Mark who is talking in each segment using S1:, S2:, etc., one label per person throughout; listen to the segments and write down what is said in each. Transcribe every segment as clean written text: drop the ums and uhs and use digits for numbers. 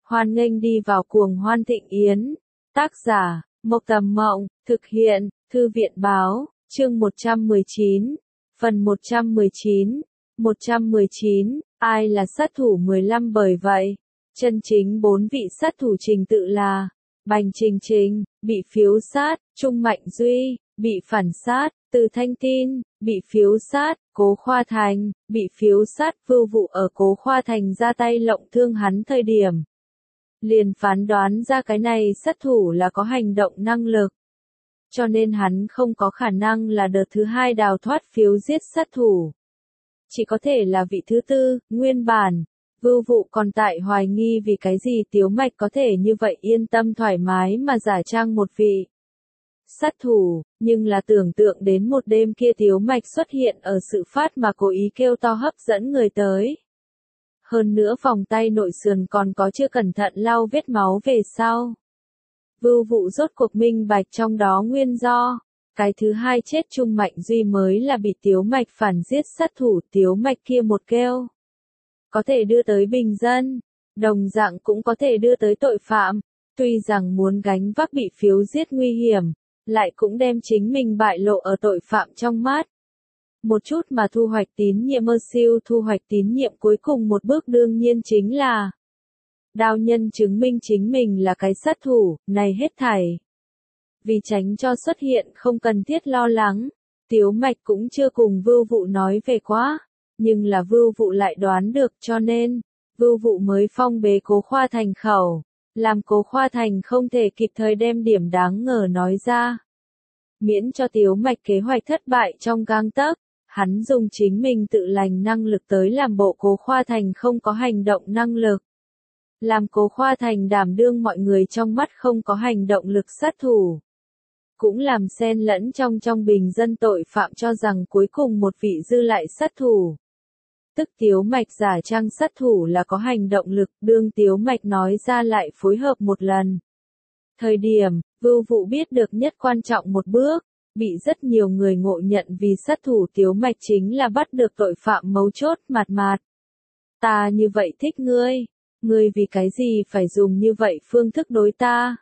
S1: Hoan nghênh đi vào cuồng hoan thịnh yến. Tác giả, Mộc Tầm Mộng, thực hiện, Thư viện Báo, chương 119, phần 119, 119, ai là sát thủ 15 bởi vậy, chân chính 4 vị sát thủ trình tự là, Bành Trình Trình, bị phiếu sát, Trung Mạnh Duy, bị phản sát, Từ Thanh Tin, bị phiếu sát, Cố Khoa Thành, bị phiếu sát. Vưu Vụ ở Cố Khoa Thành ra tay lộng thương hắn thời điểm, liền phán đoán ra cái này sát thủ là có hành động năng lực. Cho nên hắn không có khả năng là đợt thứ hai đào thoát phiếu giết sát thủ. Chỉ có thể là vị thứ tư. Nguyên bản, Vưu Vụ còn tại hoài nghi vì cái gì Tiếu Mạch có thể như vậy yên tâm thoải mái mà giả trang một vị sát thủ, nhưng là tưởng tượng đến một đêm kia Tiếu Mạch xuất hiện ở sự phát mà cố ý kêu to hấp dẫn người tới. Hơn nữa vòng tay nội sườn còn có chưa cẩn thận lau vết máu về sau. Vưu Vụ rốt cuộc minh bạch trong đó nguyên do. Cái thứ hai chết Trung Mạnh Duy mới là bị Tiếu Mạch phản giết sát thủ. Tiếu Mạch kia một kêu, có thể đưa tới bình dân, đồng dạng cũng có thể đưa tới tội phạm. Tuy rằng muốn gánh vác bị phiếu giết nguy hiểm, lại cũng đem chính mình bại lộ ở tội phạm trong mắt. Một chút mà thu hoạch tín nhiệm. Mơ siêu thu hoạch tín nhiệm cuối cùng một bước đương nhiên chính là Đao Nhân chứng minh chính mình là cái sát thủ. Này hết thảy vì tránh cho xuất hiện không cần thiết lo lắng, Tiếu Mạch cũng chưa cùng Vưu Vụ nói về quá, nhưng là Vưu Vụ lại đoán được, cho nên Vưu Vụ mới phong bế Cố Khoa Thành khẩu, làm Cố Khoa Thành không thể kịp thời đem điểm đáng ngờ nói ra. Miễn cho Tiếu Mạch kế hoạch thất bại trong gang tấc, hắn dùng chính mình tự lành năng lực tới làm bộ Cố Khoa Thành không có hành động năng lực. Làm Cố Khoa Thành đảm đương mọi người trong mắt không có hành động lực sát thủ. Cũng làm xen lẫn trong bình dân tội phạm cho rằng cuối cùng một vị dư lại sát thủ. Tức Tiếu Mạch giả trang sát thủ là có hành động lực, đương Tiếu Mạch nói ra lại phối hợp một lần. Thời điểm, Vưu Vụ biết được nhất quan trọng một bước, bị rất nhiều người ngộ nhận vì sát thủ Tiếu Mạch chính là bắt được tội phạm mấu chốt. Mạt. Ta như vậy thích ngươi vì cái gì phải dùng như vậy phương thức đối ta?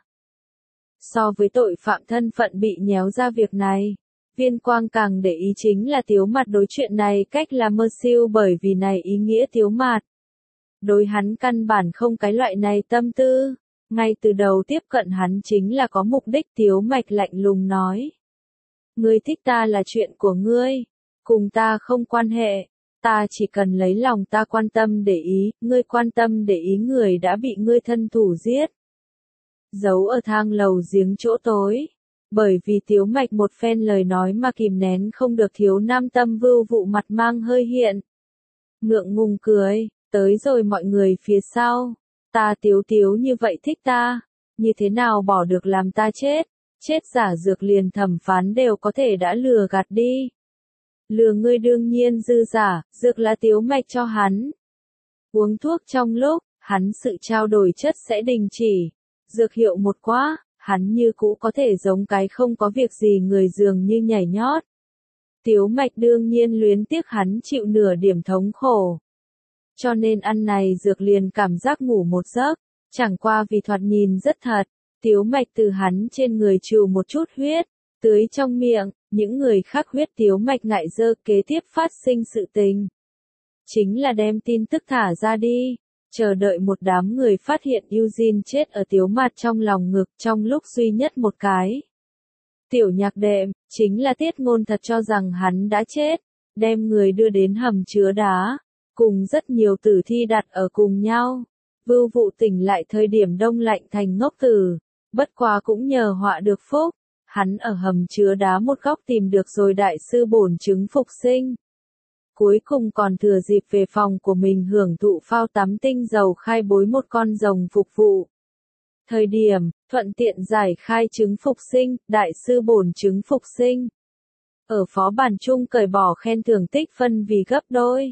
S1: So với tội phạm thân phận bị nhéo ra việc này, Viên Quang càng để ý chính là Tiếu Mạt đối chuyện này cách làm mơ siêu, bởi vì này ý nghĩa Tiếu Mạt đối hắn căn bản không cái loại này tâm tư, ngay từ đầu tiếp cận hắn chính là có mục đích. Tiếu Mạch lạnh lùng nói, ngươi thích ta là chuyện của ngươi, cùng ta không quan hệ, ta chỉ cần lấy lòng ta quan tâm để ý, ngươi quan tâm để ý người đã bị ngươi thân thủ giết. Giấu ở thang lầu giếng chỗ tối. Bởi vì Tiếu Mạch một phen lời nói mà kìm nén không được thiếu nam tâm. Vưu Vụ mặt mang hơi hiện ngượng ngùng cười, tới rồi mọi người phía sau, ta Tiếu như vậy thích ta, như thế nào bỏ được làm ta chết giả dược liền thẩm phán đều có thể đã lừa gạt đi. Lừa ngươi đương nhiên dư giả, dược là Tiếu Mạch cho hắn uống thuốc trong lúc hắn sự trao đổi chất sẽ đình chỉ. Dược hiệu một quá, hắn như cũ có thể giống cái không có việc gì người dường như nhảy nhót. Tiếu Mạch đương nhiên luyến tiếc hắn chịu nửa điểm thống khổ. Cho nên ăn này dược liền cảm giác ngủ một giấc, chẳng qua vì thoạt nhìn rất thật. Tiếu Mạch từ hắn trên người trừ một chút huyết, tưới trong miệng, những người khác huyết. Tiếu Mạch ngại dơ kế tiếp phát sinh sự tình. Chính là đem tin tức thả ra đi. Chờ đợi một đám người phát hiện Eugene chết ở Tiếu Mạt trong lòng ngực trong lúc duy nhất một cái. Tiểu nhạc đệm, chính là Tiết Ngôn thật cho rằng hắn đã chết, đem người đưa đến hầm chứa đá, cùng rất nhiều tử thi đặt ở cùng nhau. Vưu Vụ tỉnh lại thời điểm đông lạnh thành ngốc tử, bất quá cũng nhờ họa được phúc, hắn ở hầm chứa đá một góc tìm được rồi đại sư bổn chứng phục sinh. Cuối cùng còn thừa dịp về phòng của mình hưởng thụ phao tắm tinh dầu khai bối một con rồng phục vụ. Thời điểm, thuận tiện giải khai chứng phục sinh, đại sư bổn chứng phục sinh. Ở phó bản chung cởi bỏ khen thưởng tích phân vì gấp đôi.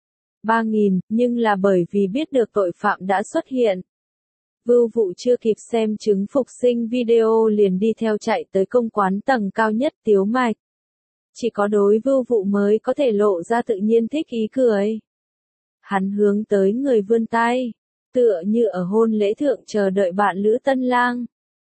S1: 3.000, nhưng là bởi vì biết được tội phạm đã xuất hiện. Vưu Vụ chưa kịp xem chứng phục sinh video liền đi theo chạy tới công quán tầng cao nhất. Tiếu Mạch chỉ có đối Vưu Vụ mới có thể lộ ra tự nhiên thích ý cười. Hắn hướng tới người vươn tay, tựa như ở hôn lễ thượng chờ đợi bạn lữ tân lang.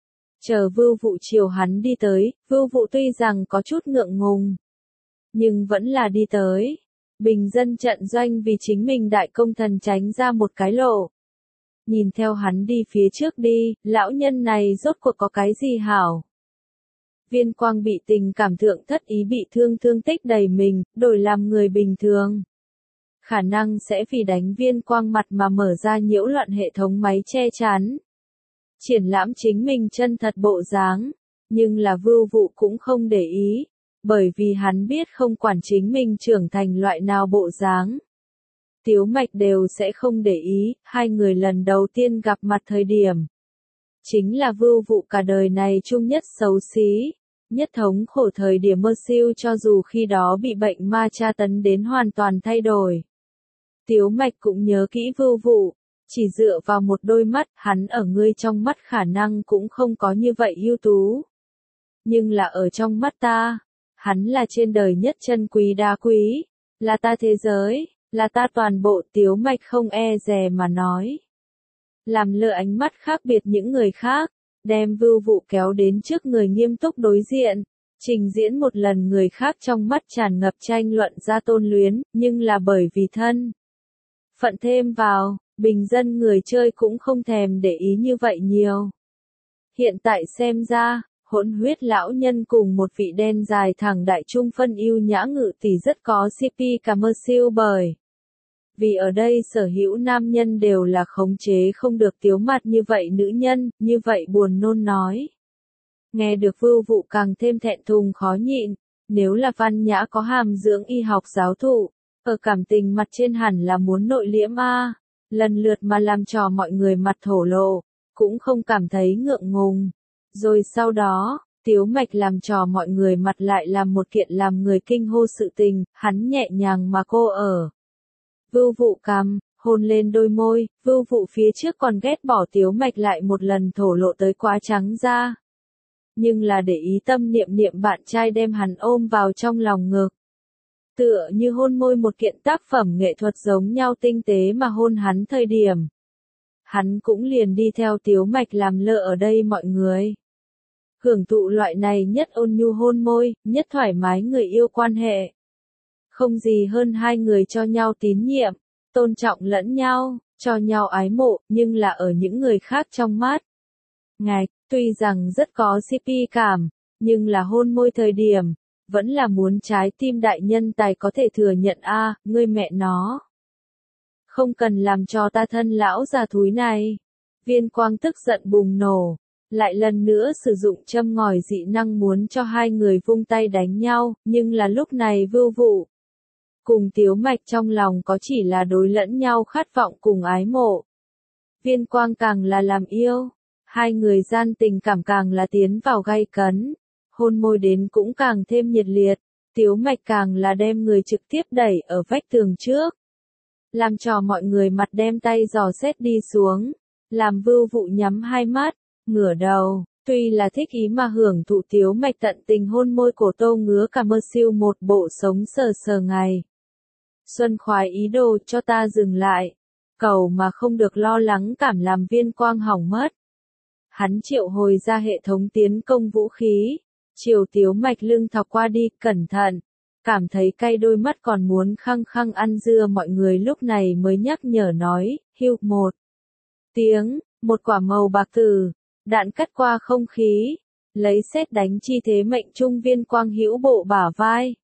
S1: Chờ Vưu Vụ chiều hắn đi tới, Vưu Vụ tuy rằng có chút ngượng ngùng, nhưng vẫn là đi tới. Bình dân trận doanh vì chính mình đại công thần tránh ra một cái lộ. Nhìn theo hắn đi phía trước đi, lão nhân này rốt cuộc có cái gì hảo. Viên Quang bị tình cảm thượng thất ý bị thương tích đầy mình, đổi làm người bình thường. Khả năng sẽ vì đánh Viên Quang mặt mà mở ra nhiễu loạn hệ thống máy che chắn. Triển lãm chính mình chân thật bộ dáng, nhưng là Vưu Vụ cũng không để ý, bởi vì hắn biết không quản chính mình trưởng thành loại nào bộ dáng. Tiếu Mạch đều sẽ không để ý, hai người lần đầu tiên gặp mặt thời điểm. Chính là Vưu Vụ cả đời này chung nhất xấu xí, nhất thống khổ thời điểm mơ siêu cho dù khi đó bị bệnh ma tra tấn đến hoàn toàn thay đổi. Tiếu Mạch cũng nhớ kỹ Vưu Vụ, chỉ dựa vào một đôi mắt, hắn ở ngươi trong mắt khả năng cũng không có như vậy ưu tú. Nhưng là ở trong mắt ta, hắn là trên đời nhất chân quý đá quý, là ta thế giới, là ta toàn bộ. Tiếu Mạch không e dè mà nói. Làm lơ ánh mắt khác biệt những người khác, đem Vưu Vụ kéo đến trước người nghiêm túc đối diện, trình diễn một lần người khác trong mắt tràn ngập tranh luận ra tôn luyến, nhưng là bởi vì thân phận thêm vào, bình dân người chơi cũng không thèm để ý như vậy nhiều. Hiện tại xem ra, hỗn huyết lão nhân cùng một vị đen dài thẳng đại trung phân yêu nhã ngự tỷ rất có CP cả mơ siêu bởi. Vì ở đây sở hữu nam nhân đều là khống chế không được tiếu mặt như vậy nữ nhân, như vậy buồn nôn nói. Nghe được Vưu Vụ càng thêm thẹn thùng khó nhịn, nếu là Văn Nhã có hàm dưỡng y học giáo thụ, ở cảm tình mặt trên hẳn là muốn nội liễm a, lần lượt mà làm trò mọi người mặt thổ lộ, cũng không cảm thấy ngượng ngùng. Rồi sau đó, Tiếu Mạch làm trò mọi người mặt lại làm một kiện làm người kinh hô sự tình, hắn nhẹ nhàng mà cô ở Vưu Vụ cằm, hôn lên đôi môi, Vưu Vụ phía trước còn ghét bỏ Tiếu Mạch lại một lần thổ lộ tới quá trắng da. Nhưng là để ý tâm niệm bạn trai đem hắn ôm vào trong lòng ngực. Tựa như hôn môi một kiện tác phẩm nghệ thuật giống nhau tinh tế mà hôn hắn thời điểm. Hắn cũng liền đi theo Tiếu Mạch làm lơ ở đây mọi người. Hưởng thụ loại này nhất ôn nhu hôn môi, nhất thoải mái người yêu quan hệ. Không gì hơn hai người cho nhau tín nhiệm, tôn trọng lẫn nhau, cho nhau ái mộ, nhưng là ở những người khác trong mắt. Ngài, tuy rằng rất có CP cảm, nhưng là hôn môi thời điểm, vẫn là muốn trái tim đại nhân tài có thể thừa nhận a, ngươi mẹ nó. Không cần làm cho ta thân lão già thúi này. Viên Quang tức giận bùng nổ, lại lần nữa sử dụng châm ngòi dị năng muốn cho hai người vung tay đánh nhau, nhưng là lúc này Vưu Vụ cùng Tiếu Mạch trong lòng có chỉ là đối lẫn nhau khát vọng cùng ái mộ. Viên Quang càng là làm yêu, hai người gian tình cảm càng là tiến vào gay cấn, hôn môi đến cũng càng thêm nhiệt liệt, Tiếu Mạch càng là đem người trực tiếp đẩy ở vách tường trước. Làm cho mọi người mặt đem tay dò xét đi xuống, làm Vưu Vụ nhắm hai mắt, ngửa đầu, tuy là thích ý mà hưởng thụ Tiếu Mạch tận tình hôn môi cổ tô ngứa cả mơ siêu một bộ sống sờ sờ ngày. Xuân khoái ý đồ cho ta dừng lại, cầu mà không được lo lắng cảm làm Viên Quang hỏng mất. Hắn triệu hồi ra hệ thống tiến công vũ khí, chiều Tiếu Mạch lưng thọc qua đi, cẩn thận, cảm thấy cay đôi mắt còn muốn khăng khăng ăn dưa mọi người lúc này mới nhắc nhở nói, hưu một tiếng, một quả màu bạc tử, đạn cắt qua không khí, lấy sét đánh chi thế mệnh trung Viên Quang hữu bộ bả vai.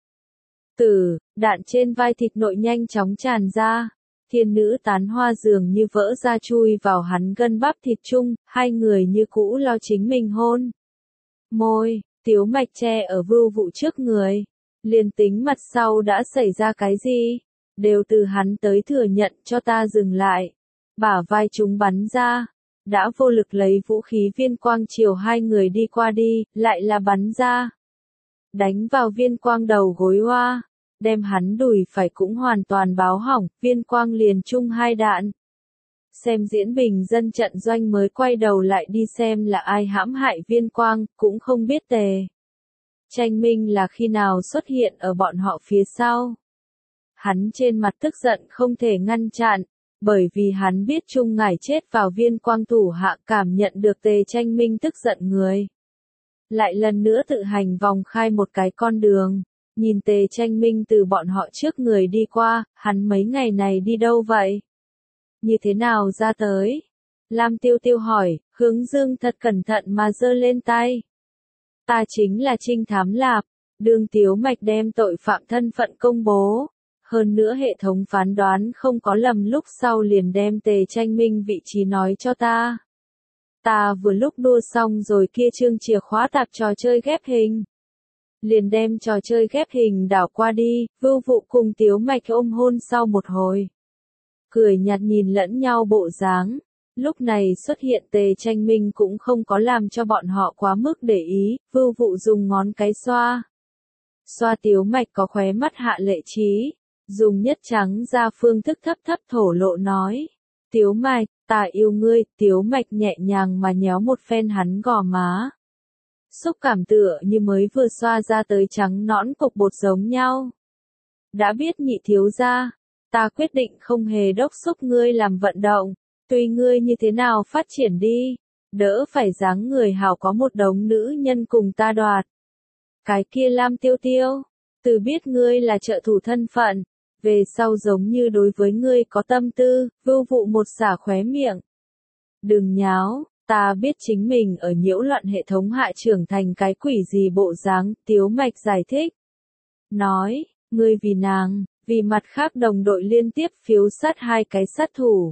S1: Đạn trên vai thịt nội nhanh chóng tràn ra, thiên nữ tán hoa dường như vỡ ra chui vào hắn gân bắp thịt chung, hai người như cũ lo chính mình hôn. Môi, Tiếu Mạch che ở Vưu Vụ trước người, liền tính mặt sau đã xảy ra cái gì, đều từ hắn tới thừa nhận cho ta dừng lại. Bả vai chúng bắn ra, đã vô lực lấy vũ khí Viên Quang chiều hai người đi qua đi, lại là bắn ra. Đánh vào Viên Quang đầu gối hoa, đem hắn đùi phải cũng hoàn toàn báo hỏng, Viên Quang liền chung hai đạn. Xem diễn bình dân trận doanh mới quay đầu lại đi xem là ai hãm hại Viên Quang, cũng không biết Tề Tranh Minh là khi nào xuất hiện ở bọn họ phía sau. Hắn trên mặt tức giận không thể ngăn chặn, Bởi vì hắn biết Trung Ngải chết vào Viên Quang thủ hạ, cảm nhận được Tề Tranh Minh tức giận người. Lại lần nữa tự hành vòng khai một cái con đường, nhìn Tề Tranh Minh từ bọn họ trước người đi qua, hắn mấy ngày này đi đâu vậy? Như thế nào ra tới? Lam Tiêu Tiêu hỏi, Hướng Dương thật cẩn thận mà giơ lên tay. Ta chính là trinh thám Lạp, Đường Tiếu Mạch đem tội phạm thân phận công bố. Hơn nữa hệ thống phán đoán không có lầm, lúc sau liền đem Tề Tranh Minh vị trí nói cho ta. Ta vừa lúc đua xong rồi kia chương chìa khóa tạp trò chơi ghép hình. Liền đem trò chơi ghép hình đảo qua đi, Vưu Vụ cùng Tiếu Mạch ôm hôn sau một hồi. Cười nhạt nhìn lẫn nhau bộ dáng. Lúc này xuất hiện Tề Tranh Minh cũng không có làm cho bọn họ quá mức để ý, Vưu Vụ dùng ngón cái xoa. Xoa Tiếu Mạch có khóe mắt hạ lệ trí, dùng nhất trắng ra phương thức thấp thấp thổ lộ nói. Tiếu Mạch, ta yêu ngươi, Tiếu Mạch nhẹ nhàng mà nhéo một phen hắn gò má. Xúc cảm tựa như mới vừa xoa ra tới trắng nõn cục bột giống nhau. Đã biết nhị thiếu gia, ta quyết định không hề đốc xúc ngươi làm vận động, tùy ngươi như thế nào phát triển đi, đỡ phải dáng người hào có một đống nữ nhân cùng ta đoạt. Cái kia Lam Tiêu Tiêu, từ biết ngươi là trợ thủ thân phận, về sau giống như đối với ngươi có tâm tư, Vưu Vụ một xả khóe miệng. Đừng nháo, ta biết chính mình ở nhiễu loạn hệ thống hạ trưởng thành cái quỷ gì bộ dáng, Tiếu Mạch giải thích. Nói, ngươi vì nàng, vì mặt khác đồng đội liên tiếp phiếu sát hai cái sát thủ.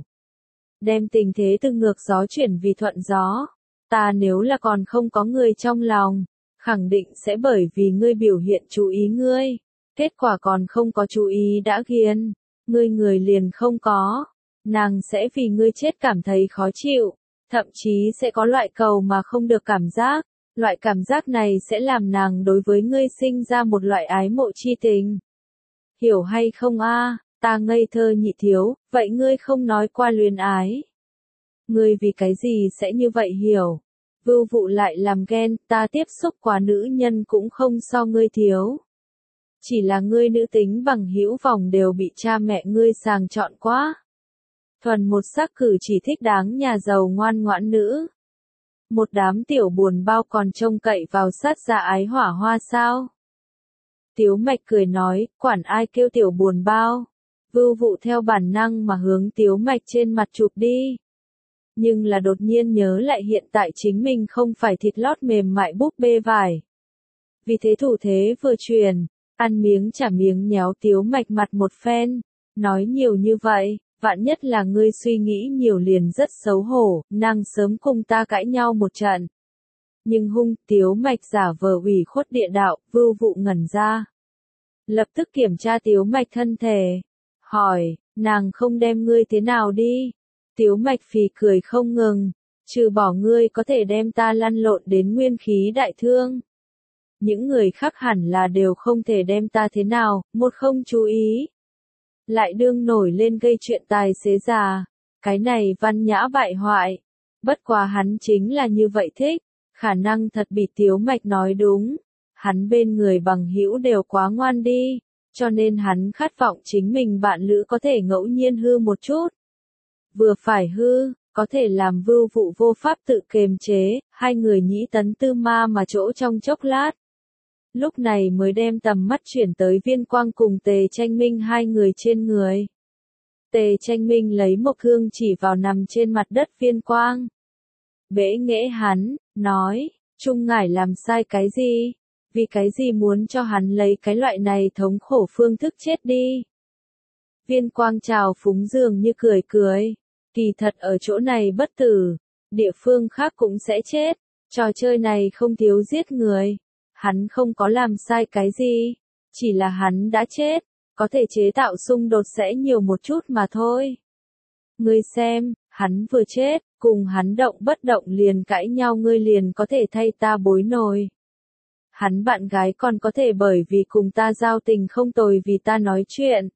S1: Đem tình thế từ ngược gió chuyển vì thuận gió. Ta nếu là còn không có người trong lòng, khẳng định sẽ bởi vì ngươi biểu hiện chú ý ngươi. Kết quả còn không có chú ý đã ghiền, ngươi người liền không có. Nàng sẽ vì ngươi chết cảm thấy khó chịu, thậm chí sẽ có loại cầu mà không được cảm giác. Loại cảm giác này sẽ làm nàng đối với ngươi sinh ra một loại ái mộ chi tình. Hiểu hay không a? Ta ngây thơ nhị thiếu, vậy ngươi không nói qua luyến ái. Ngươi vì cái gì sẽ như vậy hiểu? Vưu Vụ lại làm ghen, ta tiếp xúc quá nữ nhân cũng không so ngươi thiếu. Chỉ là ngươi nữ tính bằng hữu vòng đều bị cha mẹ ngươi sàng chọn quá. Thuần một sắc cử chỉ thích đáng nhà giàu ngoan ngoãn nữ. Một đám tiểu buồn bao còn trông cậy vào sát gia ái hỏa hoa sao? Tiếu Mạch cười nói, quản ai kêu tiểu buồn bao. Vưu Vụ theo bản năng mà hướng Tiếu Mạch trên mặt chụp đi. Nhưng là đột nhiên nhớ lại hiện tại chính mình không phải thịt lót mềm mại búp bê vải. Vì thế thủ thế vừa truyền, ăn miếng trả miếng nhéo Tiếu Mạch mặt một phen, nói nhiều như vậy, vạn nhất là ngươi suy nghĩ nhiều liền rất xấu hổ, nàng sớm cùng ta cãi nhau một trận. Nhưng hung, Tiếu Mạch giả vờ ủy khuất địa đạo, Vưu Vụ ngẩn ra. Lập tức kiểm tra Tiếu Mạch thân thể, hỏi, nàng không đem ngươi thế nào đi? Tiếu Mạch phì cười không ngừng, trừ bỏ ngươi có thể đem ta lăn lộn đến nguyên khí đại thương. Những người khác hẳn là đều không thể đem ta thế nào, một không chú ý. Lại đương nổi lên gây chuyện tài xế già, cái này văn nhã bại hoại. Bất quá hắn chính là như vậy thích, khả năng thật bị Tiếu Mạch nói đúng. Hắn bên người bằng hữu đều quá ngoan đi, cho nên hắn khát vọng chính mình bạn lữ có thể ngẫu nhiên hư một chút. Vừa phải hư, có thể làm Vưu Vụ vô pháp tự kiềm chế, hai người nhĩ tấn tư ma mà chỗ trong chốc lát. Lúc này mới đem tầm mắt chuyển tới Viên Quang cùng Tề Tranh Minh hai người trên người. Tề Tranh Minh lấy một hương chỉ vào nằm trên mặt đất Viên Quang. Bẽ nghễ hắn, nói, Trung Ngải làm sai cái gì? Vì cái gì muốn cho hắn lấy cái loại này thống khổ phương thức chết đi? Viên Quang chào phúng dường như cười cười. Kỳ thật ở chỗ này bất tử, địa phương khác cũng sẽ chết. Trò chơi này không thiếu giết người. Hắn không có làm sai cái gì, chỉ là hắn đã chết, có thể chế tạo xung đột sẽ nhiều một chút mà thôi. Ngươi xem, hắn vừa chết, cùng hắn động bất động liền cãi nhau ngươi liền có thể thay ta bối nồi. Hắn bạn gái còn có thể bởi vì cùng ta giao tình không tồi vì ta nói chuyện.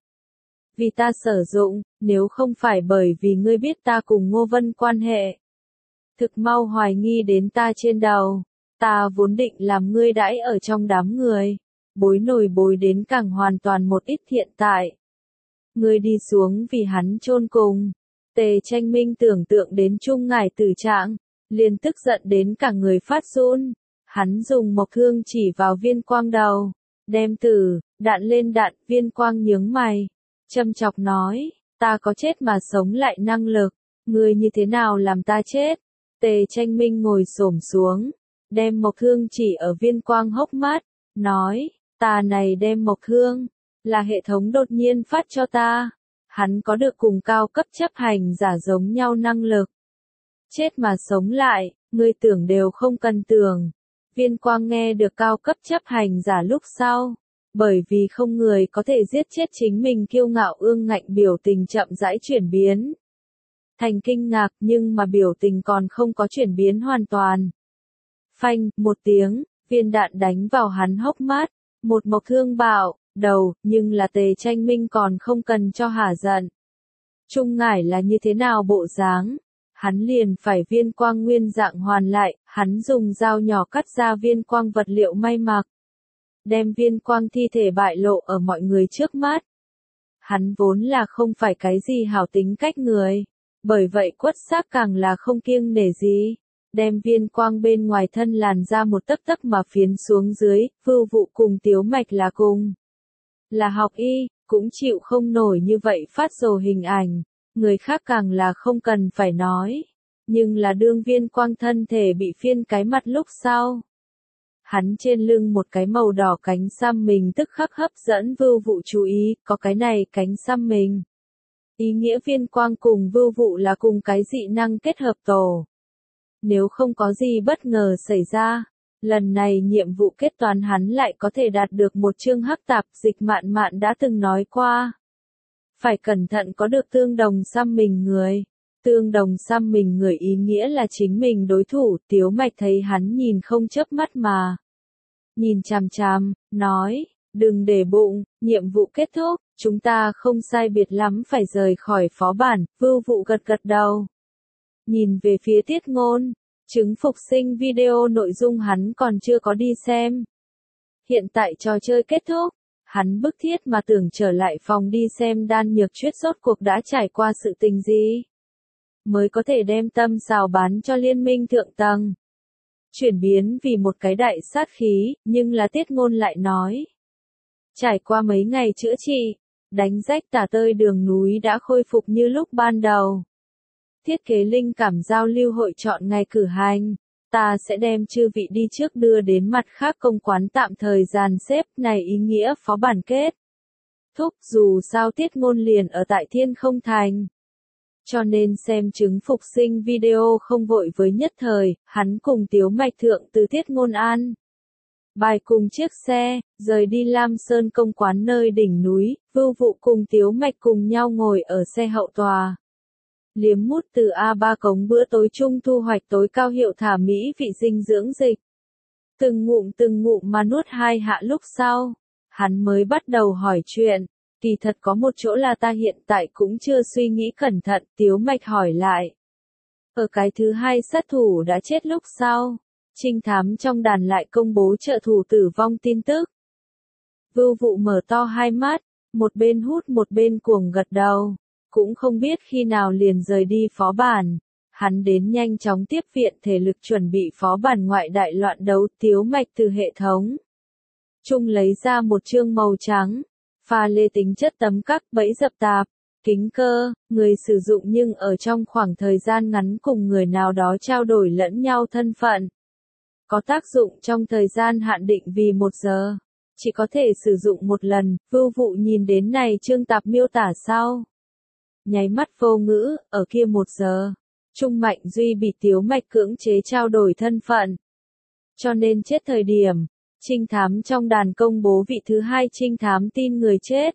S1: Vì ta sử dụng, nếu không phải bởi vì ngươi biết ta cùng Ngô Vân quan hệ. Thực mau hoài nghi đến ta trên đầu. Ta vốn định làm ngươi đãi ở trong đám người, bối nổi bối đến càng hoàn toàn một ít hiện tại. Ngươi đi xuống vì hắn chôn cùng, Tề Tranh Minh tưởng tượng đến Trung Ngải tử trạng, liền tức giận đến cả người phát run. Hắn dùng mộc thương chỉ vào Viên Quang đầu, đem tử đạn lên đạn. Viên Quang nhướng mày, châm chọc nói, ta có chết mà sống lại năng lực, ngươi như thế nào làm ta chết? Tề Tranh Minh ngồi xổm xuống, đem mộc thương chỉ ở Viên Quang hốc mắt, nói, ta này đem mộc thương, là hệ thống đột nhiên phát cho ta. Hắn có được cùng cao cấp chấp hành giả giống nhau năng lực. Chết mà sống lại, ngươi tưởng đều không cần tưởng. Viên Quang nghe được cao cấp chấp hành giả lúc sau, bởi vì không người có thể giết chết chính mình kiêu ngạo ương ngạnh biểu tình chậm rãi chuyển biến. Thành kinh ngạc nhưng mà biểu tình còn không có chuyển biến hoàn toàn. Phanh, một tiếng, viên đạn đánh vào hắn hốc mắt, một mộc thương bạo đầu, nhưng là Tề Tranh Minh còn không cần cho hả giận. Trung Ngải là như thế nào bộ dáng? Hắn liền phải Viên Quang nguyên dạng hoàn lại, hắn dùng dao nhỏ cắt ra Viên Quang vật liệu may mặc. Đem Viên Quang thi thể bại lộ ở mọi người trước mắt. Hắn vốn là không phải cái gì hảo tính cách người, bởi vậy quất xác càng là không kiêng nể gì. Đem Viên Quang bên ngoài thân làn ra một tấc tấc mà phiến xuống dưới, Vưu Vụ cùng Tiếu Mạch là cùng. Là học y, cũng chịu không nổi như vậy phát rồ hình ảnh, người khác càng là không cần phải nói. Nhưng là đương Viên Quang thân thể bị phiên cái mặt lúc sau. Hắn trên lưng một cái màu đỏ cánh xăm mình tức khắc hấp dẫn Vưu Vụ chú ý, có cái này cánh xăm mình. Ý nghĩa Viên Quang cùng Vưu Vụ là cùng cái dị năng kết hợp tổ. Nếu không có gì bất ngờ xảy ra, lần này nhiệm vụ kết toán hắn lại có thể đạt được một chương hắc tạp. Dịch Mạn Mạn đã từng nói qua. Phải cẩn thận có được tương đồng xăm mình người. Tương đồng xăm mình người ý nghĩa là chính mình đối thủ. Tiếu Mạch thấy hắn nhìn không chớp mắt mà. Nhìn chằm chằm, nói, đừng để bụng, nhiệm vụ kết thúc, chúng ta không sai biệt lắm phải rời khỏi phó bản. Vưu Vụ gật gật đầu. Nhìn về phía Tiết Ngôn, chứng phục sinh video nội dung hắn còn chưa có đi xem. Hiện tại trò chơi kết thúc, hắn bức thiết mà tưởng trở lại phòng đi xem Đan Nhược Chuyết rốt cuộc đã trải qua sự tình gì. Mới có thể đem tâm xào bán cho liên minh thượng tầng. Chuyển biến vì một cái đại sát khí, nhưng là Tiết Ngôn lại nói. Trải qua mấy ngày chữa trị, đánh rách tả tơi đường núi đã khôi phục như lúc ban đầu. Thiết kế linh cảm giao lưu hội chọn ngày cử hành, ta sẽ đem chư vị đi trước đưa đến mặt khác công quán tạm thời dàn xếp, này ý nghĩa phó bản kết thúc. Dù sao Tiết Ngôn liền ở tại Thiên Không Thành, cho nên xem chứng phục sinh video không vội với nhất thời. Hắn cùng Tiếu Mạch thượng từ Tiết Ngôn an bài cùng chiếc xe, rời đi Lam Sơn công quán nơi đỉnh núi. Vưu Vụ cùng Tiếu Mạch cùng nhau ngồi ở xe hậu tòa. Liếm mút từ A3 cống bữa tối chung thu hoạch tối cao hiệu thả mỹ vị dinh dưỡng dịch. Từng ngụm mà nuốt hai hạ lúc sau, hắn mới bắt đầu hỏi chuyện. Kỳ thật có một chỗ là ta hiện tại cũng chưa suy nghĩ cẩn thận. Tiếu Mạch hỏi lại. Ở cái thứ hai sát thủ đã chết lúc sau, trinh thám trong đàn lại công bố trợ thủ tử vong tin tức. Vưu Vụ mở to hai mắt, một bên hút một bên cuồng gật đầu. Cũng không biết khi nào liền rời đi phó bản. Hắn đến nhanh chóng tiếp viện thể lực chuẩn bị phó bản ngoại đại loạn đấu. Tiếu Mạch từ hệ thống chung lấy ra một chương màu trắng, pha lê tính chất tấm các bẫy dập tạp, kính cơ, người sử dụng nhưng ở trong khoảng thời gian ngắn cùng người nào đó trao đổi lẫn nhau thân phận. Có tác dụng trong thời gian hạn định vì 1 giờ. Chỉ có thể sử dụng một lần. Vưu Vụ nhìn đến này chương tạp miêu tả sau. Nháy mắt vô ngữ, ở kia 1 giờ. Trung Mạnh Duy bị Tiếu Mạch cưỡng chế trao đổi thân phận. Cho nên chết thời điểm, trinh thám trong đàn công bố vị thứ hai trinh thám tin người chết.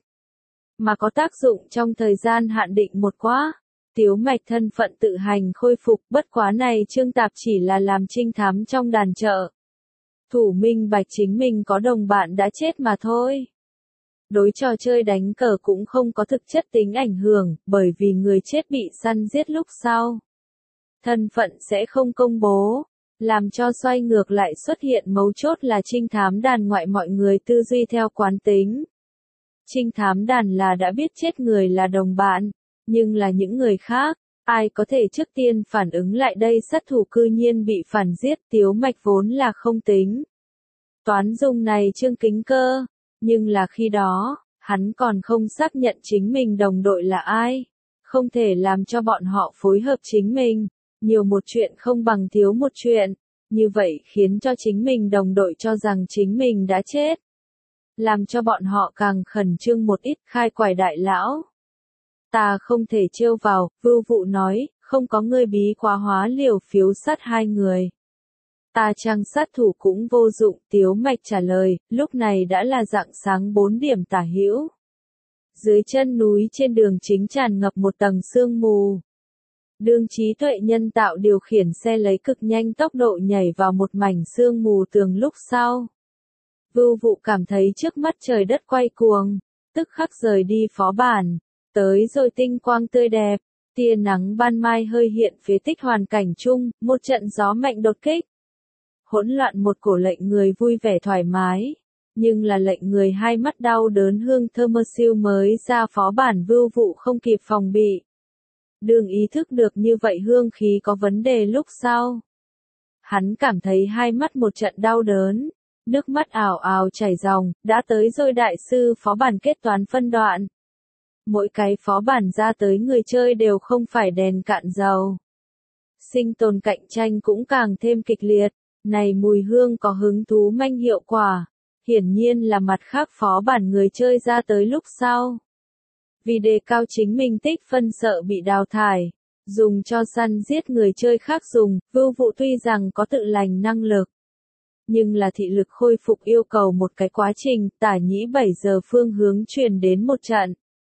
S1: Mà có tác dụng trong thời gian hạn định một quá. Tiếu Mạch thân phận tự hành khôi phục, bất quá này chương tạp chỉ là làm trinh thám trong đàn trợ. Thủ minh bạch chính mình có đồng bạn đã chết mà thôi. Đối trò chơi đánh cờ cũng không có thực chất tính ảnh hưởng, bởi vì người chết bị săn giết lúc sau. Thân phận sẽ không công bố, làm cho xoay ngược lại xuất hiện mấu chốt là trinh thám đàn ngoại mọi người tư duy theo quán tính. Trinh thám đàn là đã biết chết người là đồng bạn, nhưng là những người khác, Ai có thể trước tiên phản ứng lại đây, sát thủ cư nhiên bị phản giết, Tiếu Mạch vốn là không tính toán dùng này chương kính cơ, nhưng là khi đó, hắn còn không xác nhận chính mình đồng đội là ai, không thể làm cho bọn họ phối hợp chính mình, nhiều một chuyện không bằng thiếu một chuyện, như vậy khiến cho chính mình đồng đội cho rằng chính mình đã chết, làm cho bọn họ càng khẩn trương một ít, khai quải đại lão. Ta không thể trêu vào, Vưu Vụ nói, không có ngươi bí quá hóa liều phiếu sát hai người. Ta trang sát thủ cũng vô dụng, Tiếu Mạch trả lời, lúc này đã là rạng sáng 4 điểm tả hữu. Dưới chân núi trên đường chính tràn ngập một tầng sương mù. Đường trí tuệ nhân tạo điều khiển xe lấy cực nhanh tốc độ nhảy vào một mảnh sương mù tường lúc sau. Vưu Vụ cảm thấy trước mắt trời đất quay cuồng, tức khắc rời đi phó bản, tới rồi tinh quang tươi đẹp, tia nắng ban mai hơi hiện phế tích hoàn cảnh chung, một trận gió mạnh đột kích. Hỗn loạn một cổ lệnh người vui vẻ thoải mái, nhưng là lệnh người hai mắt đau đớn hương thơm mơ siêu mới ra phó bản Vưu Vụ không kịp phòng bị. Đường ý thức được như vậy hương khí có vấn đề lúc sau. Hắn cảm thấy hai mắt một trận đau đớn, nước mắt ào ào chảy ròng, đã tới rồi đại sư phó bản kết toán phân đoạn. Mỗi cái phó bản ra tới người chơi đều không phải đèn cạn dầu. Sinh tồn cạnh tranh cũng càng thêm kịch liệt, này mùi hương có hứng thú manh hiệu quả, hiển nhiên là mặt khác phó bản người chơi ra tới lúc sau. Vì đề cao chính mình tích phân sợ bị đào thải, dùng cho săn giết người chơi khác dùng, Vưu Vụ tuy rằng có tự lành năng lực, nhưng là thị lực khôi phục yêu cầu một cái quá trình, tả nhĩ 7 giờ phương hướng truyền đến một trận.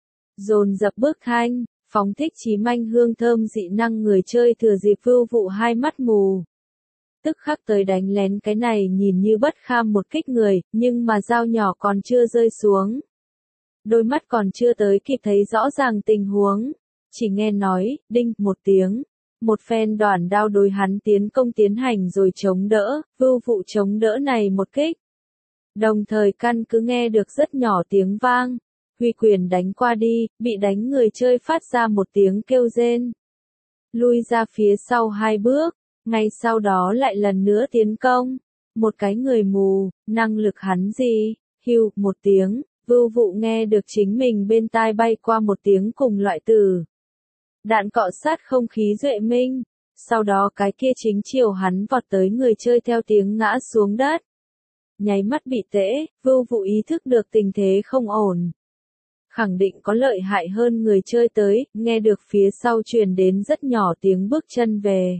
S1: Dồn dập bước thanh, phóng thích chí manh hương thơm dị năng người chơi thừa dịp Vưu Vụ hai mắt mù. Tức khắc tới đánh lén cái này nhìn như bất kham một kích người, nhưng mà dao nhỏ còn chưa rơi xuống. Đôi mắt còn chưa tới kịp thấy rõ ràng tình huống, chỉ nghe nói, đinh, một tiếng, một phen đoản đao đối hắn tiến công tiến hành rồi chống đỡ, Vưu Vụ chống đỡ này một kích. Đồng thời căn cứ nghe được rất nhỏ tiếng vang, huy quyền đánh qua đi, bị đánh người chơi phát ra một tiếng kêu rên. Lui ra phía sau hai bước, ngay sau đó lại lần nữa tiến công, một cái người mù, năng lực hắn gì, hưu, một tiếng. Vưu Vụ nghe được chính mình bên tai bay qua một tiếng cùng loại từ. Đạn cọ sát không khí duệ minh, sau đó cái kia chính chiều hắn vọt tới người chơi theo tiếng ngã xuống đất. Nháy mắt bị tễ, Vưu Vụ ý thức được tình thế không ổn. Khẳng định có lợi hại hơn người chơi tới, nghe được phía sau truyền đến rất nhỏ tiếng bước chân về.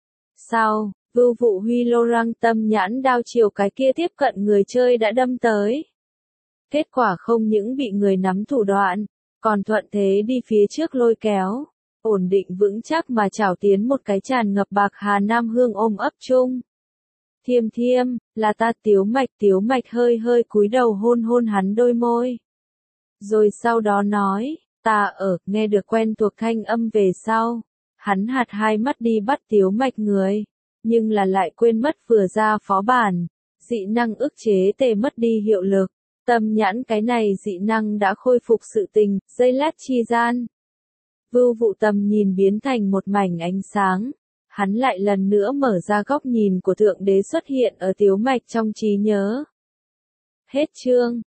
S1: Sau, Vưu Vụ huy lô răng tâm nhãn đao chiều cái kia tiếp cận người chơi đã đâm tới. Kết quả không những bị người nắm thủ đoạn, còn thuận thế đi phía trước lôi kéo, ổn định vững chắc mà chảo tiến một cái tràn ngập bạc hà nam hương ôm ấp chung. Thiêm thiêm, là ta. Tiếu Mạch hơi hơi cúi đầu hôn hôn hắn đôi môi. Rồi sau đó nói, ta ở, nghe được quen thuộc thanh âm về sau. Hắn hạt hai mắt đi bắt Tiếu Mạch người, nhưng là lại quên mất vừa ra phó bản, dị năng ức chế tề mất đi hiệu lực. Tâm nhãn cái này dị năng đã khôi phục sự tình, giây lát chi gian. Vưu Vụ tầm nhìn biến thành một mảnh ánh sáng, hắn lại lần nữa mở ra góc nhìn của Thượng Đế xuất hiện ở Tiếu Mạch trong trí nhớ. Hết chương.